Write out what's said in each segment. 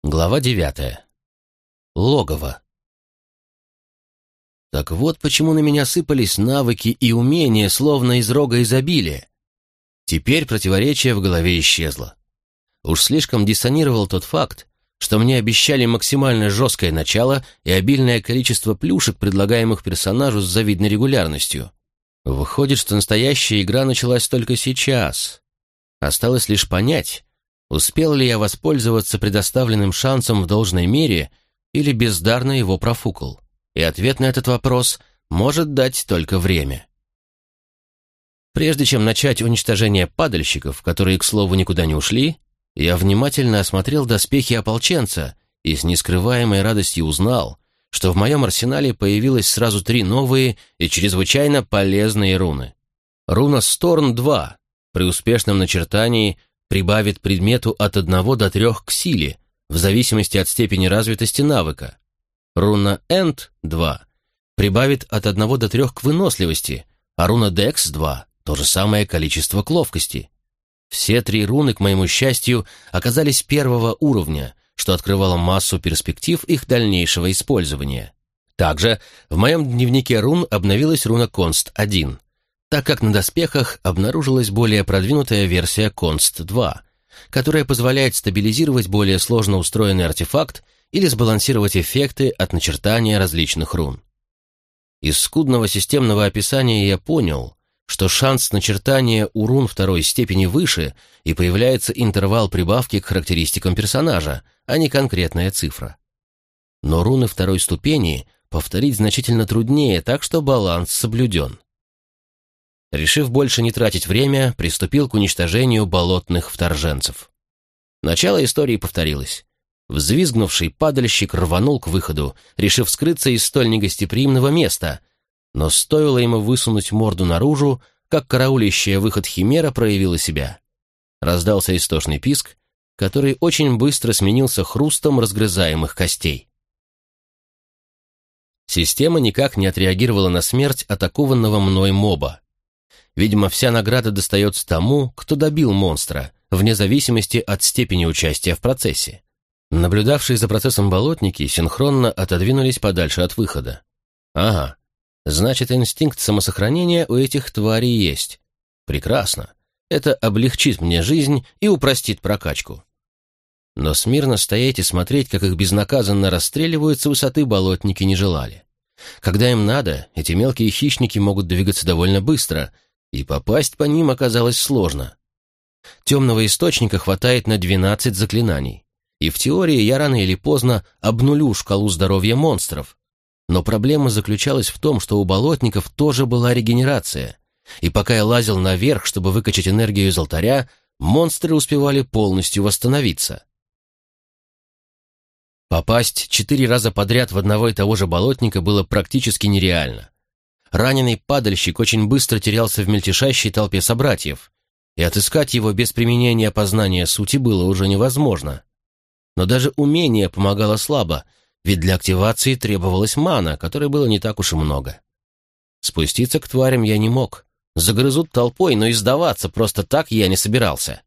Глава 9. Логово. Так вот почему на меня сыпались навыки и умения, словно из рога изобилия. Теперь противоречие в голове исчезло. Уж слишком диссонировал тот факт, что мне обещали максимально жесткое начало и обильное количество плюшек, предлагаемых персонажу с завидной регулярностью. Выходит, что настоящая игра началась только сейчас. Осталось лишь понять, успел ли я воспользоваться предоставленным шансом в должной мере или бездарно его профукал. И ответ на этот вопрос может дать только время. Прежде чем начать уничтожение падальщиков, которые, к слову, никуда не ушли, я внимательно осмотрел доспехи ополченца и с нескрываемой радостью узнал, что в моем арсенале появилось сразу 3 новые и чрезвычайно полезные руны. Руна Сторн-2 при успешном начертании прибавит предмету от 1 до 3 к силе, в зависимости от степени развитости навыка. Руна Энд-2 прибавит от 1 до 3 к выносливости, а руна Декс-2 то же самое количество к ловкости. Все 3 руны, к моему счастью, оказались 1-го уровня, что открывало массу перспектив их дальнейшего использования. Также в моем дневнике рун обновилась руна Конст-1, так как на доспехах обнаружилась более продвинутая версия Конст-2, которая позволяет стабилизировать более сложно устроенный артефакт или сбалансировать эффекты от начертания различных рун. Из скудного системного описания я понял, что шанс начертания у рун 2-й степени выше, и появляется интервал прибавки к характеристикам персонажа, а не конкретная цифра. Но руны 2-й ступени повторить значительно труднее, так что баланс соблюден. Решив больше не тратить время, приступил к уничтожению болотных вторженцев. Начало истории повторилось. Взвизгнувший падальщик рванул к выходу, решив скрыться из столь негостеприимного места, но стоило ему высунуть морду наружу, как караулящая выход химера проявила себя. Раздался истошный писк, который очень быстро сменился хрустом разгрызаемых костей. Система никак не отреагировала на смерть атакованного мной моба. Видимо, вся награда достается тому, кто добил монстра, вне зависимости от степени участия в процессе. Наблюдавшие за процессом болотники синхронно отодвинулись подальше от выхода. Ага, значит, инстинкт самосохранения у этих тварей есть. Прекрасно. Это облегчит мне жизнь и упростит прокачку. Но смирно стоять и смотреть, как их безнаказанно расстреливают с высоты, болотники не желали. Когда им надо, эти мелкие хищники могут двигаться довольно быстро, и попасть по ним оказалось сложно. Темного источника хватает на 12 заклинаний, и в теории я рано или поздно обнулю шкалу здоровья монстров. Но проблема заключалась в том, что у болотников тоже была регенерация, и пока я лазил наверх, чтобы выкачать энергию из алтаря, монстры успевали полностью восстановиться. Попасть 4 раза подряд в одного и того же болотника было практически нереально. Раненый падальщик очень быстро терялся в мельтешащей толпе собратьев, и отыскать его без применения познания сути было уже невозможно. Но даже умение помогало слабо, ведь для активации требовалась мана, которой было не так уж и много. Спуститься к тварям я не мог. Загрызут толпой, но и сдаваться просто так я не собирался.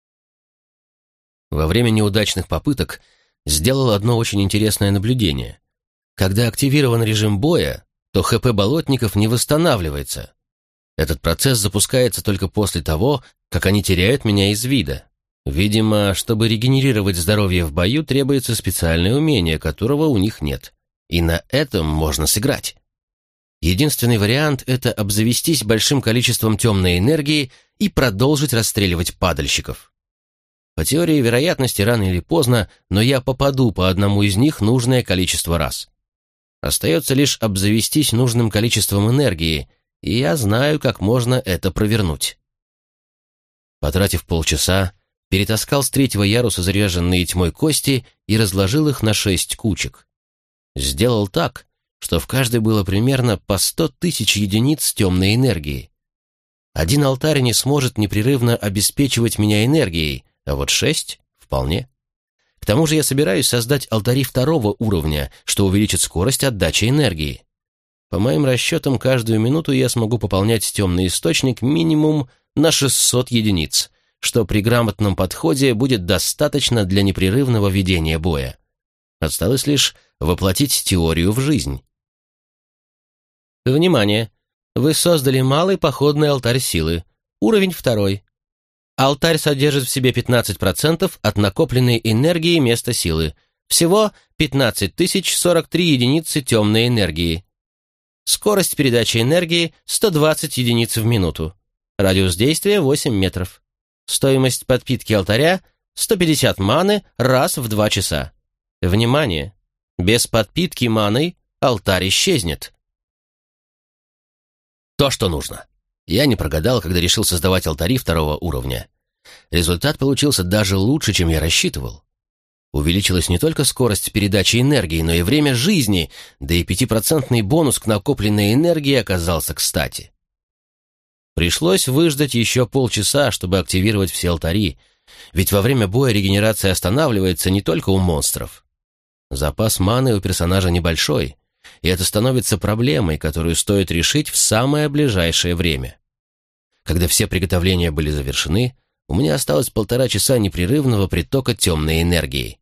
Во время неудачных попыток сделал одно очень интересное наблюдение. Когда активирован режим боя, то ХП болотников не восстанавливается. Этот процесс запускается только после того, как они теряют меня из вида. Видимо, чтобы регенерировать здоровье в бою, требуется специальное умение, которого у них нет. И на этом можно сыграть. Единственный вариант — это обзавестись большим количеством темной энергии и продолжить расстреливать падальщиков. По теории вероятности, рано или поздно, но я попаду по одному из них нужное количество раз. Остается лишь обзавестись нужным количеством энергии, и я знаю, как можно это провернуть. Потратив полчаса, перетаскал с 3-го яруса заряженные тьмой кости и разложил их на 6 кучек. Сделал так, что в каждой было примерно по 100 000 единиц темной энергии. Один алтарь не сможет непрерывно обеспечивать меня энергией, а вот 6 — вполне. К тому же я собираюсь создать алтари 2-го уровня, что увеличит скорость отдачи энергии. По моим расчетам, каждую минуту я смогу пополнять темный источник минимум на 600 единиц, что при грамотном подходе будет достаточно для непрерывного ведения боя. Осталось лишь воплотить теорию в жизнь. Внимание! Вы создали малый походный алтарь силы. Уровень 2. Алтарь содержит в себе 15% от накопленной энергии места силы. Всего 15 043 единицы темной энергии. Скорость передачи энергии 120 единиц в минуту. Радиус действия 8 метров. Стоимость подпитки алтаря 150 маны раз в 2 часа. Внимание! Без подпитки маной алтарь исчезнет. То, что нужно. Я не прогадал, когда решил создавать алтари 2 уровня. Результат получился даже лучше, чем я рассчитывал. Увеличилась не только скорость передачи энергии, но и время жизни, да и 5% бонус к накопленной энергии оказался кстати. Пришлось выждать еще полчаса, чтобы активировать все алтари, ведь во время боя регенерация останавливается не только у монстров. Запас маны у персонажа небольшой, и это становится проблемой, которую стоит решить в самое ближайшее время. Когда все приготовления были завершены, у меня осталось 1,5 часа непрерывного притока темной энергии.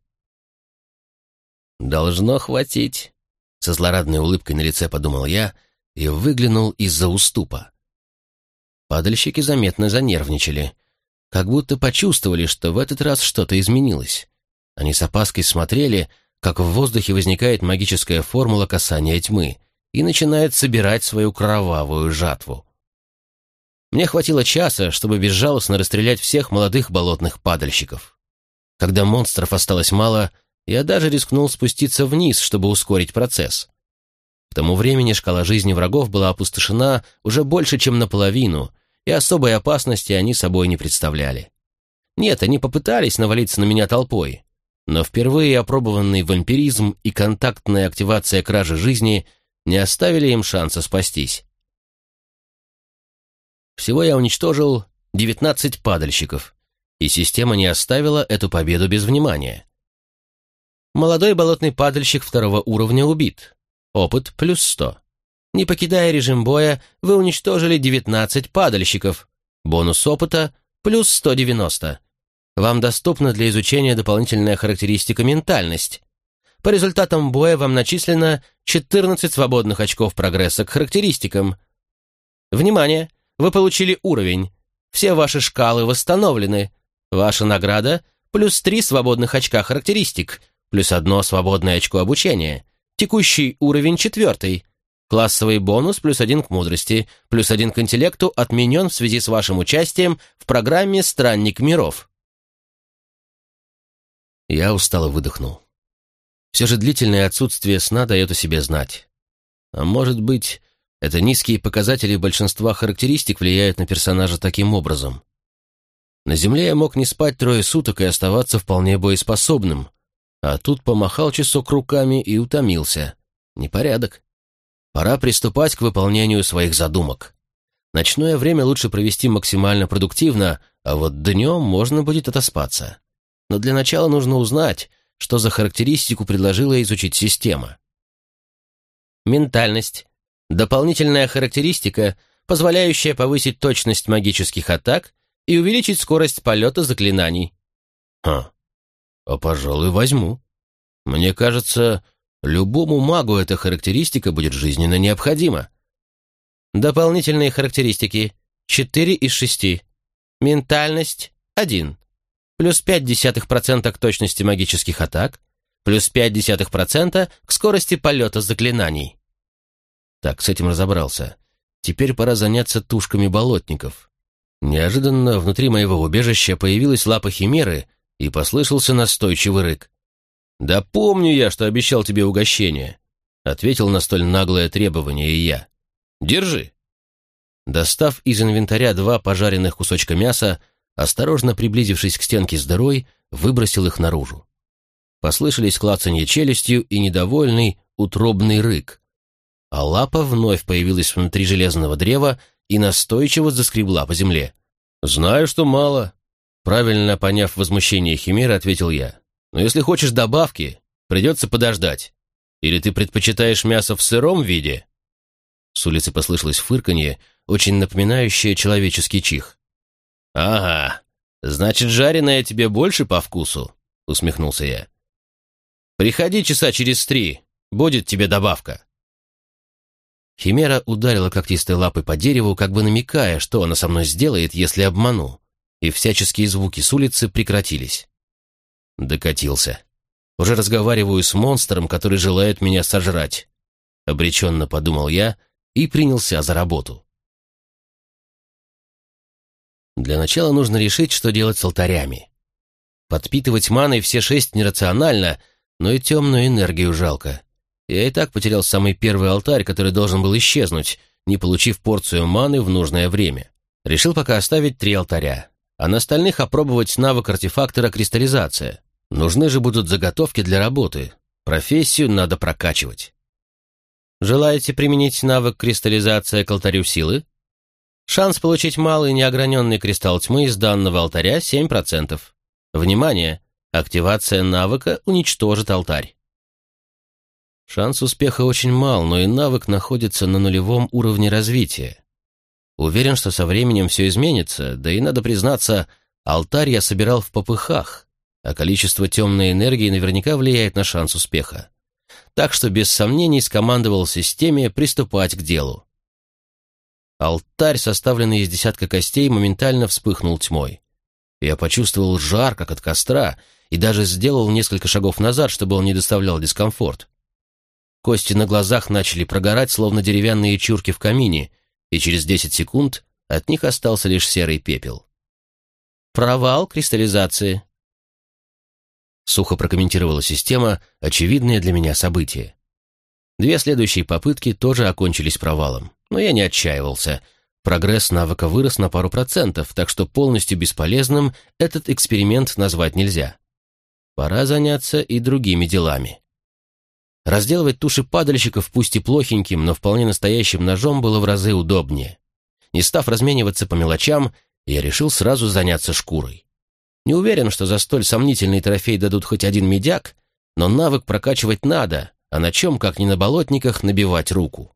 «Должно хватить», — со злорадной улыбкой на лице подумал я и выглянул из-за уступа. Падальщики заметно занервничали, как будто почувствовали, что в этот раз что-то изменилось. Они с опаской смотрели, как в воздухе возникает магическая формула касания тьмы и начинает собирать свою кровавую жатву. Мне хватило часа, чтобы безжалостно расстрелять всех молодых болотных падальщиков. Когда монстров осталось мало, я даже рискнул спуститься вниз, чтобы ускорить процесс. К тому времени шкала жизни врагов была опустошена уже больше, чем наполовину, и особой опасности они собой не представляли. Нет, они попытались навалиться на меня толпой, но впервые опробованный вампиризм и контактная активация кражи жизни не оставили им шанса спастись. Всего я уничтожил 19 падальщиков, и система не оставила эту победу без внимания. Молодой болотный падальщик 2 уровня убит. Опыт плюс 100. Не покидая режим боя, вы уничтожили 19 падальщиков. Бонус опыта плюс 190. Вам доступна для изучения дополнительная характеристика «Ментальность». По результатам боя вам начислено 14 свободных очков прогресса к характеристикам. Внимание! Вы получили уровень. Все ваши шкалы восстановлены. Ваша награда – плюс 3 свободных очка характеристик, плюс 1 свободное очко обучения. Текущий уровень 4. Классовый бонус плюс 1 к мудрости, плюс 1 к интеллекту отменен в связи с вашим участием в программе «Странник миров». Я устало выдохнул. Все же длительное отсутствие сна дает о себе знать. А может быть, это низкие показатели большинства характеристик влияют на персонажа таким образом. На земле я мог не спать 3 суток и оставаться вполне боеспособным, а тут помахал часок руками и утомился. Непорядок. Пора приступать к выполнению своих задумок. Ночное время лучше провести максимально продуктивно, а вот днем можно будет отоспаться. Но для начала нужно узнать, что за характеристику предложила изучить система. Ментальность. Дополнительная характеристика, позволяющая повысить точность магических атак и увеличить скорость полета заклинаний. А пожалуй, возьму. Мне кажется, любому магу эта характеристика будет жизненно необходима. Дополнительные характеристики. 4 из 6. Ментальность 1. Плюс 0,5% к точности магических атак, плюс 0,5% к скорости полета заклинаний. Так, с этим разобрался. Теперь пора заняться тушками болотников. Неожиданно внутри моего убежища появилась лапа химеры и послышался настойчивый рык. «Да помню я, что обещал тебе угощение», — ответил на столь наглое требование и я. «Держи». Достав из инвентаря 2 пожаренных кусочка мяса, осторожно приблизившись к стенке с дырой, выбросил их наружу. Послышались клацанье челюстью и недовольный утробный рык. А лапа вновь появилась внутри железного древа и настойчиво заскребла по земле. «Знаю, что мало», — правильно поняв возмущение химеры, ответил я. «Но если хочешь добавки, придется подождать. Или ты предпочитаешь мясо в сыром виде?» С улицы послышалось фырканье, очень напоминающее человеческий чих. «Ага, «Значит, жареное тебе больше по вкусу?» — усмехнулся я. «Приходи часа через 3, будет тебе добавка». Химера ударила когтистой лапой по дереву, как бы намекая, что она со мной сделает, если обману, и всяческие звуки с улицы прекратились. Докатился. Уже разговариваю с монстром, который желает меня сожрать. Обреченно подумал я и принялся за работу. Для начала нужно решить, что делать с алтарями. Подпитывать маной все 6 нерационально, но и темную энергию жалко. Я и так потерял самый первый алтарь, который должен был исчезнуть, не получив порцию маны в нужное время. Решил пока оставить 3 алтаря, а на остальных опробовать навык артефактора кристаллизация. Нужны же будут заготовки для работы. Профессию надо прокачивать. Желаете применить навык кристаллизация к алтарю силы? Шанс получить малый неограненный кристалл тьмы из данного алтаря 7%. Внимание! Активация навыка уничтожит алтарь. Шанс успеха очень мал, но и навык находится на нулевом уровне развития. Уверен, что со временем все изменится, да и, надо признаться, алтарь я собирал в попыхах, а количество темной энергии наверняка влияет на шанс успеха. Так что без сомнений скомандовал системе приступать к делу. Алтарь, составленный из десятка костей, моментально вспыхнул тьмой. Я почувствовал жар, как от костра, и даже сделал несколько шагов назад, чтобы он не доставлял дискомфорт. Кости на глазах начали прогорать, словно деревянные чурки в камине, и через 10 секунд от них остался лишь серый пепел. «Провал кристаллизации», — сухо прокомментировала система очевидное для меня событие. 2 следующие попытки тоже окончились провалом, но я не отчаивался. Прогресс навыка вырос на пару процентов, так что полностью бесполезным этот эксперимент назвать нельзя. Пора заняться и другими делами. Разделывать туши падальщиков пусть и плохеньким, но вполне настоящим ножом было в разы удобнее. Не став размениваться по мелочам, я решил сразу заняться шкурой. Не уверен, что за столь сомнительный трофей дадут хоть один медяк, но навык прокачивать надо, а на чем, как ни на болотниках, набивать руку.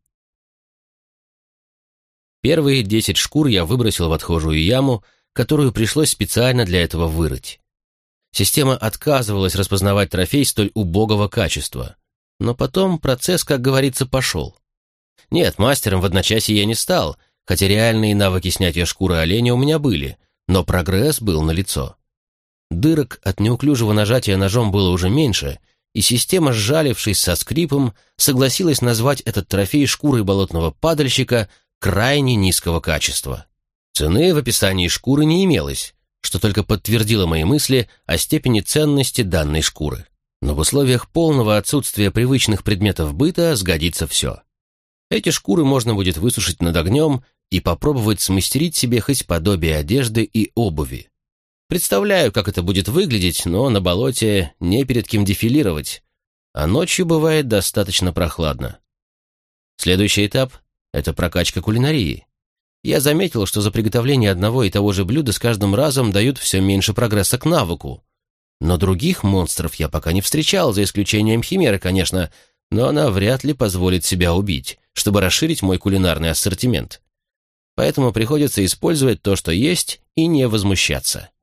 Первые 10 шкур я выбросил в отхожую яму, которую пришлось специально для этого вырыть. Система отказывалась распознавать трофей столь убогого качества. Но потом процесс, как говорится, пошел. Нет, мастером в одночасье я не стал, хотя реальные навыки снятия шкуры оленя у меня были, но прогресс был налицо. Дырок от неуклюжего нажатия ножом было уже меньше, и система, сжалившись со скрипом, согласилась назвать этот трофей шкурой болотного падальщика крайне низкого качества. Цены в описании шкуры не имелось, что только подтвердило мои мысли о степени ценности данной шкуры. Но в условиях полного отсутствия привычных предметов быта сгодится все. Эти шкуры можно будет высушить над огнем и попробовать смастерить себе хоть подобие одежды и обуви. Представляю, как это будет выглядеть, но на болоте не перед кем дефилировать, а ночью бывает достаточно прохладно. Следующий этап — это прокачка кулинарии. Я заметил, что за приготовление одного и того же блюда с каждым разом дают все меньше прогресса к навыку. Но других монстров я пока не встречал, за исключением Химеры, конечно, но она вряд ли позволит себя убить, чтобы расширить мой кулинарный ассортимент. Поэтому приходится использовать то, что есть, и не возмущаться.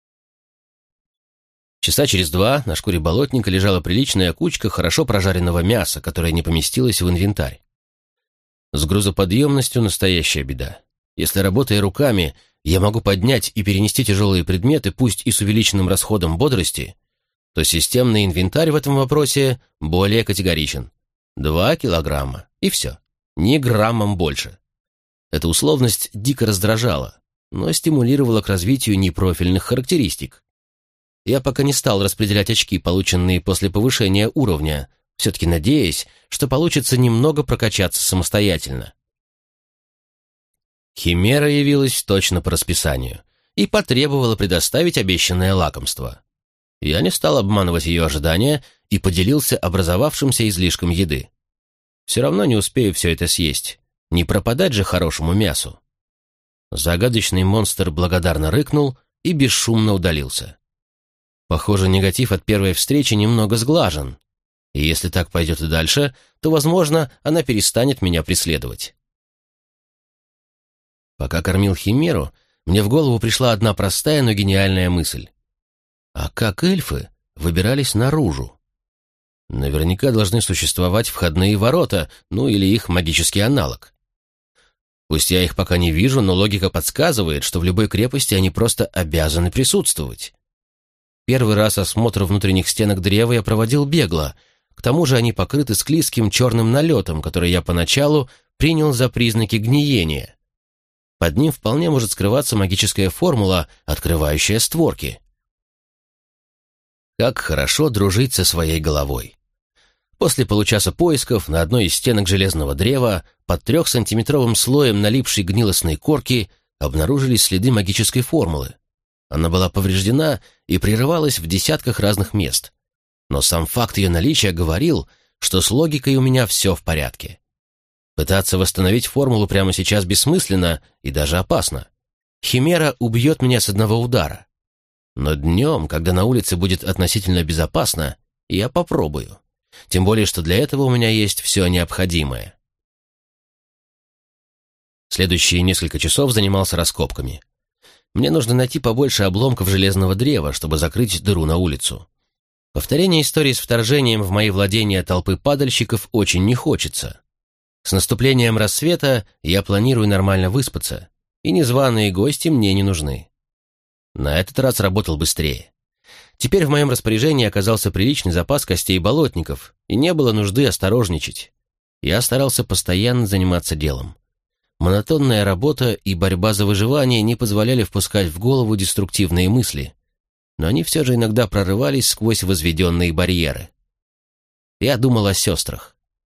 Часа через 2 на шкуре болотника лежала приличная кучка хорошо прожаренного мяса, которая не поместилась в инвентарь. С грузоподъемностью настоящая беда. Если, работая руками, я могу поднять и перенести тяжелые предметы, пусть и с увеличенным расходом бодрости, то системный инвентарь в этом вопросе более категоричен. 2 килограмма, и все. Ни граммом больше. Эта условность дико раздражала, но стимулировала к развитию непрофильных характеристик. Я пока не стал распределять очки, полученные после повышения уровня, все-таки надеясь, что получится немного прокачаться самостоятельно. Химера явилась точно по расписанию и потребовала предоставить обещанное лакомство. Я не стал обманывать ее ожидания и поделился образовавшимся излишком еды. Все равно не успею все это съесть, не пропадать же хорошему мясу. Загадочный монстр благодарно рыкнул и бесшумно удалился. Похоже, негатив от первой встречи немного сглажен, и если так пойдет и дальше, то, возможно, она перестанет меня преследовать. Пока кормил Химеру, мне в голову пришла одна простая, но гениальная мысль. А как эльфы выбирались наружу? Наверняка должны существовать входные ворота, ну или их магический аналог. Пусть я их пока не вижу, но логика подсказывает, что в любой крепости они просто обязаны присутствовать. Первый раз осмотр внутренних стенок древа я проводил бегло. К тому же они покрыты склизким черным налетом, который я поначалу принял за признаки гниения. Под ним вполне может скрываться магическая формула, открывающая створки. Как хорошо дружить со своей головой. После получаса поисков на одной из стенок железного древа под 3-сантиметровым слоем налипшей гнилостной корки обнаружились следы магической формулы. Она была повреждена и прерывалась в десятках разных мест. Но сам факт ее наличия говорил, что с логикой у меня все в порядке. Пытаться восстановить формулу прямо сейчас бессмысленно и даже опасно. Химера убьет меня с одного удара. Но днем, когда на улице будет относительно безопасно, я попробую. Тем более, что для этого у меня есть все необходимое. Следующие несколько часов занимался раскопками. Мне нужно найти побольше обломков железного древа, чтобы закрыть дыру на улицу. Повторение истории с вторжением в мои владения толпы падальщиков очень не хочется. С наступлением рассвета я планирую нормально выспаться, и незваные гости мне не нужны. На этот раз работал быстрее. Теперь в моем распоряжении оказался приличный запас костей болотников, и не было нужды осторожничать. Я старался постоянно заниматься делом. Монотонная работа и борьба за выживание не позволяли впускать в голову деструктивные мысли, но они все же иногда прорывались сквозь возведенные барьеры. Я думал о сестрах.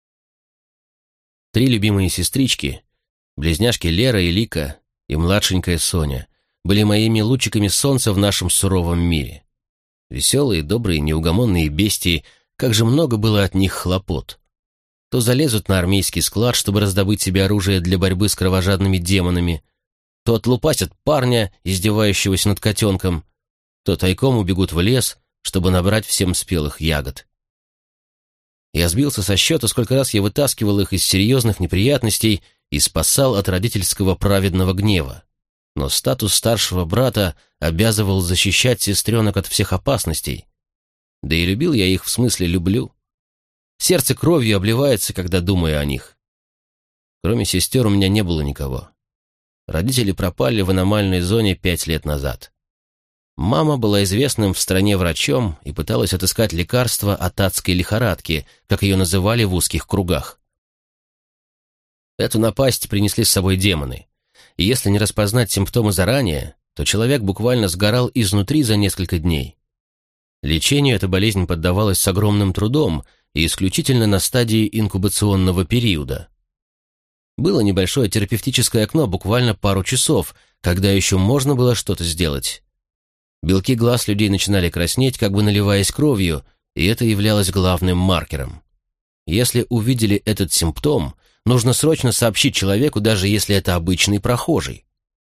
3 любимые сестрички, близняшки Лера и Лика и младшенькая Соня, были моими лучиками солнца в нашем суровом мире. Веселые, добрые, неугомонные бестии, как же много было от них хлопот. То залезут на армейский склад, чтобы раздобыть себе оружие для борьбы с кровожадными демонами, то отлупасят парня, издевающегося над котенком, то тайком убегут в лес, чтобы набрать всем спелых ягод. Я сбился со счета, сколько раз я вытаскивал их из серьезных неприятностей и спасал от родительского праведного гнева. Но статус старшего брата обязывал защищать сестренок от всех опасностей. Да и любил я их, в смысле люблю. Сердце кровью обливается, когда думаю о них. Кроме сестер у меня не было никого. Родители пропали в аномальной зоне 5 лет назад. Мама была известным в стране врачом и пыталась отыскать лекарство от адской лихорадки, как ее называли в узких кругах. Эту напасть принесли с собой демоны. И если не распознать симптомы заранее, то человек буквально сгорал изнутри за несколько дней. Лечению эта болезнь поддавалась с огромным трудом и исключительно на стадии инкубационного периода. Было небольшое терапевтическое окно, буквально пару часов, когда еще можно было что-то сделать. Белки глаз людей начинали краснеть, как бы наливаясь кровью, и это являлось главным маркером. Если увидели этот симптом, нужно срочно сообщить человеку, даже если это обычный прохожий.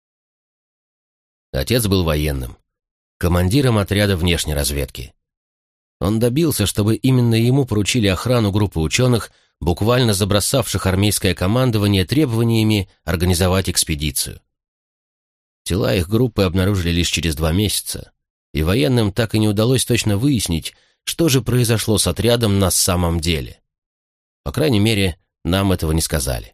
Отец был военным, командиром отряда внешней разведки. Он добился, чтобы именно ему поручили охрану группы ученых, буквально забросавших армейское командование требованиями организовать экспедицию. Тела их группы обнаружили лишь через 2 месяца, и военным так и не удалось точно выяснить, что же произошло с отрядом на самом деле. По крайней мере, нам этого не сказали.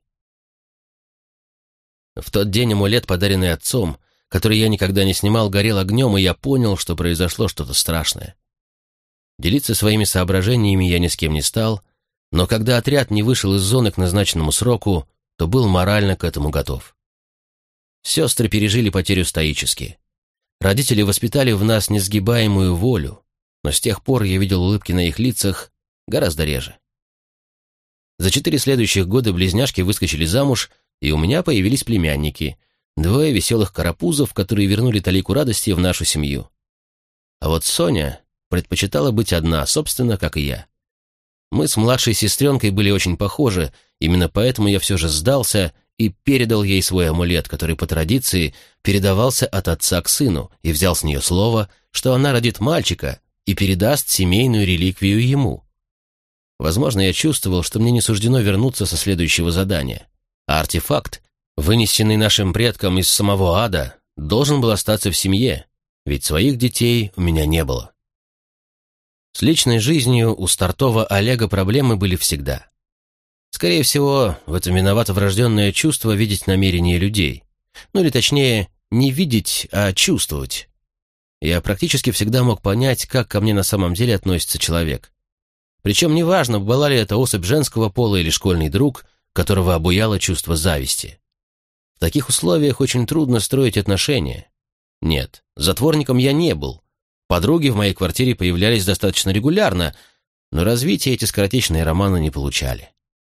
В тот день амулет, подаренный отцом, который я никогда не снимал, горел огнем, и я понял, что произошло что-то страшное. Делиться своими соображениями я ни с кем не стал, но когда отряд не вышел из зоны к назначенному сроку, то был морально к этому готов. Сестры пережили потерю стоически. Родители воспитали в нас несгибаемую волю, но с тех пор я видел улыбки на их лицах гораздо реже. За 4 следующих года близняшки выскочили замуж, и у меня появились племянники, 2 веселых карапузов, которые вернули талику радости в нашу семью. А вот Соня предпочитала быть одна, собственно, как и я. Мы с младшей сестренкой были очень похожи, именно поэтому я все же сдался и передал ей свой амулет, который по традиции передавался от отца к сыну, и взял с нее слово, что она родит мальчика и передаст семейную реликвию ему. Возможно, я чувствовал, что мне не суждено вернуться со следующего задания, а артефакт, вынесенный нашим предкам из самого ада, должен был остаться в семье, ведь своих детей у меня не было. С личной жизнью у стартового Олега проблемы были всегда. Скорее всего, в этом виновато врожденное чувство видеть намерения людей. Ну или точнее, не видеть, а чувствовать. Я практически всегда мог понять, как ко мне на самом деле относится человек. Причем неважно, была ли это особь женского пола или школьный друг, которого обуяло чувство зависти. В таких условиях очень трудно строить отношения. Нет, затворником я не был. Подруги в моей квартире появлялись достаточно регулярно, но развития эти скоротечные романы не получали.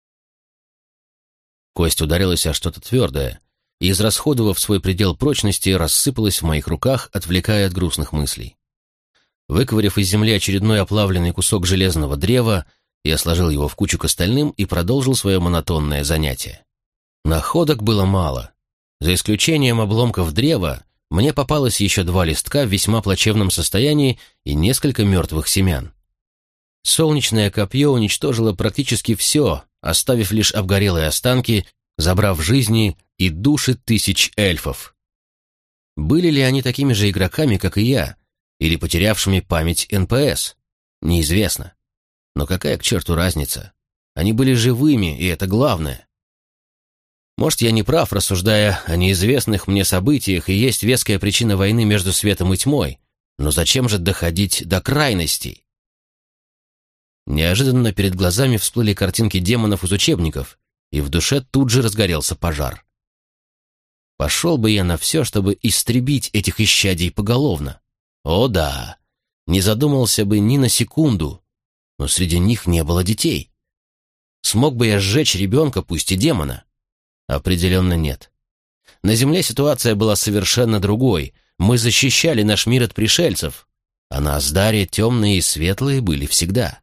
Кость ударилась о что-то твердое, и, израсходовав свой предел прочности, рассыпалась в моих руках, отвлекая от грустных мыслей. Выковыряв из земли очередной оплавленный кусок железного древа, я сложил его в кучу к остальным и продолжил свое монотонное занятие. Находок было мало. За исключением обломков древа, мне попалось еще 2 листка в весьма плачевном состоянии и несколько мертвых семян. Солнечное копье уничтожило практически все, оставив лишь обгорелые останки, забрав жизни и души тысяч эльфов. Были ли они такими же игроками, как и я, или потерявшими память НПС? Неизвестно. Но какая к черту разница? Они были живыми, и это главное. Может, я не прав, рассуждая о неизвестных мне событиях, и есть веская причина войны между светом и тьмой, но зачем же доходить до крайностей? Неожиданно перед глазами всплыли картинки демонов из учебников, и в душе тут же разгорелся пожар. Пошел бы я на все, чтобы истребить этих исчадий поголовно. О да, не задумался бы ни на секунду, но среди них не было детей. Смог бы я сжечь ребенка, пусть и демона? Определенно нет. На Земле ситуация была совершенно другой. Мы защищали наш мир от пришельцев, а на Аздаре темные и светлые были всегда.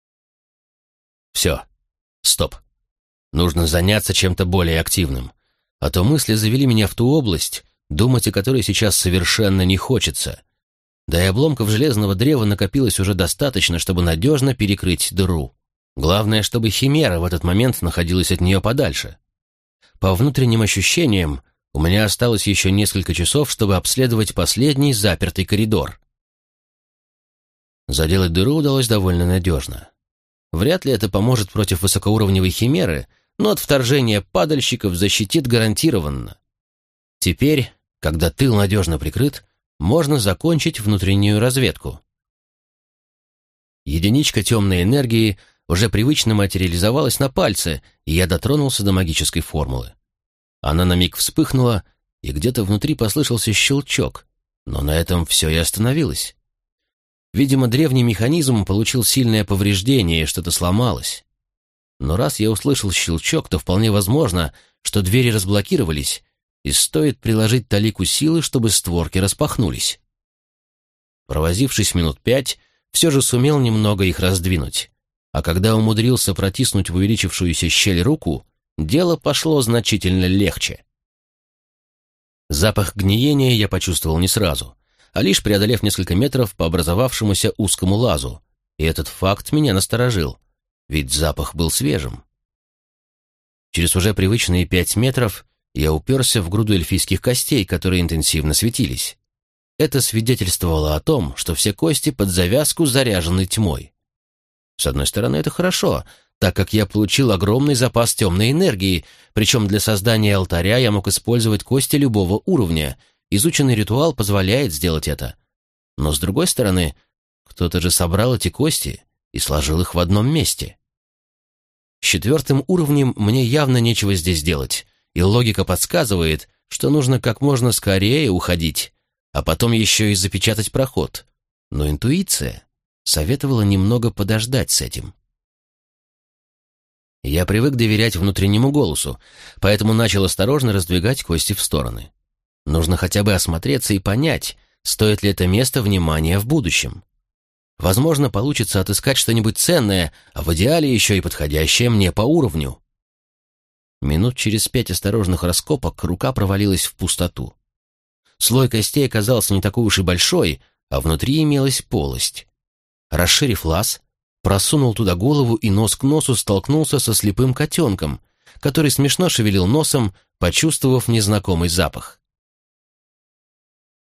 Все, стоп. Нужно заняться чем-то более активным, а то мысли завели меня в ту область, думать о которой сейчас совершенно не хочется. Да и обломков железного древа накопилось уже достаточно, чтобы надежно перекрыть дыру. Главное, чтобы химера в этот момент находилась от нее подальше. По внутренним ощущениям, у меня осталось еще несколько часов, чтобы обследовать последний запертый коридор. Заделать дыру удалось довольно надежно. Вряд ли это поможет против высокоуровневой химеры, но от вторжения падальщиков защитит гарантированно. Теперь, когда тыл надежно прикрыт, можно закончить внутреннюю разведку. Единичка темной энергии уже привычно материализовалась на пальце, и я дотронулся до магической формулы. Она на миг вспыхнула, и где-то внутри послышался щелчок, но на этом все и остановилось. Видимо, древний механизм получил сильное повреждение, и что-то сломалось. Но раз я услышал щелчок, то вполне возможно, что двери разблокировались, и стоит приложить талику силы, чтобы створки распахнулись. Провозившись минут 5, все же сумел немного их раздвинуть. А когда умудрился протиснуть в увеличившуюся щель руку, дело пошло значительно легче. Запах гниения я почувствовал не сразу, а лишь преодолев несколько метров по образовавшемуся узкому лазу, и этот факт меня насторожил, ведь запах был свежим. Через уже привычные 5 метров я уперся в груду эльфийских костей, которые интенсивно светились. Это свидетельствовало о том, что все кости под завязку заряжены тьмой. С одной стороны, это хорошо, так как я получил огромный запас темной энергии, причем для создания алтаря я мог использовать кости любого уровня. Изученный ритуал позволяет сделать это. Но с другой стороны, кто-то же собрал эти кости и сложил их в одном месте. С 4 уровнем мне явно нечего здесь делать, и логика подсказывает, что нужно как можно скорее уходить, а потом еще и запечатать проход. Но интуиция советовала немного подождать с этим. Я привык доверять внутреннему голосу, поэтому начал осторожно раздвигать кости в стороны. Нужно хотя бы осмотреться и понять, стоит ли это место внимания в будущем. Возможно, получится отыскать что-нибудь ценное, а в идеале еще и подходящее мне по уровню. Минут через 5 осторожных раскопок рука провалилась в пустоту. Слой костей оказался не такой уж и большой, а внутри имелась полость. Расширив лаз, просунул туда голову и нос к носу столкнулся со слепым котенком, который смешно шевелил носом, почувствовав незнакомый запах.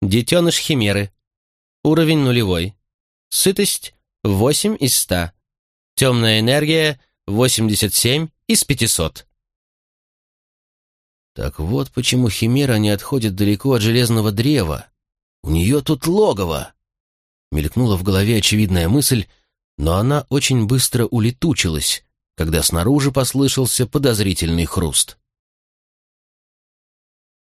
Детеныш химеры. Уровень 0. Сытость 8 из 100. Темная энергия 87 из 500. Так вот почему химера не отходит далеко от железного древа. У нее тут логово. Мелькнула в голове очевидная мысль, но она очень быстро улетучилась, когда снаружи послышался подозрительный хруст.